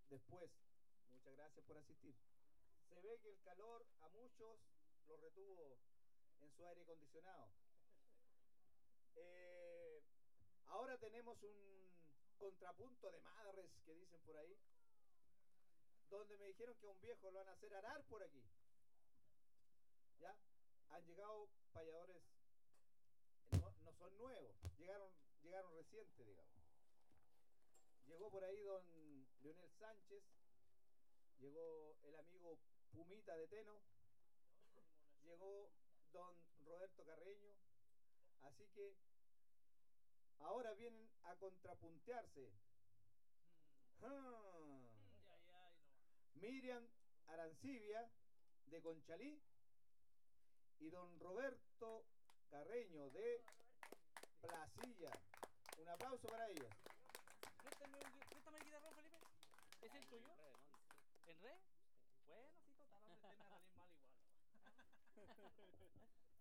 después. Muchas gracias por asistir. Se ve que el calor a muchos los retuvo en su aire acondicionado. Eh, Ahora tenemos un contrapunto de madres que dicen por ahí, donde me dijeron que a un viejo lo van a hacer arar por aquí. ¿Ya? Han llegado payadores, no son nuevos, llegaron recientes, digamos. Llegó por ahí don Leonel Sánchez, llegó el amigo Pumita de Teno, llegó don Roberto Carreño, así que ahora vienen a contrapuntearse. Ah. Miriam Arancibia de Conchalí y don Roberto Carreño de Placilla. Un aplauso para ellos. Préstame el guitarrón, Felipe. ¿Es el tuyo? ¿En re? Bueno, sí, total, no te a salir mal igual.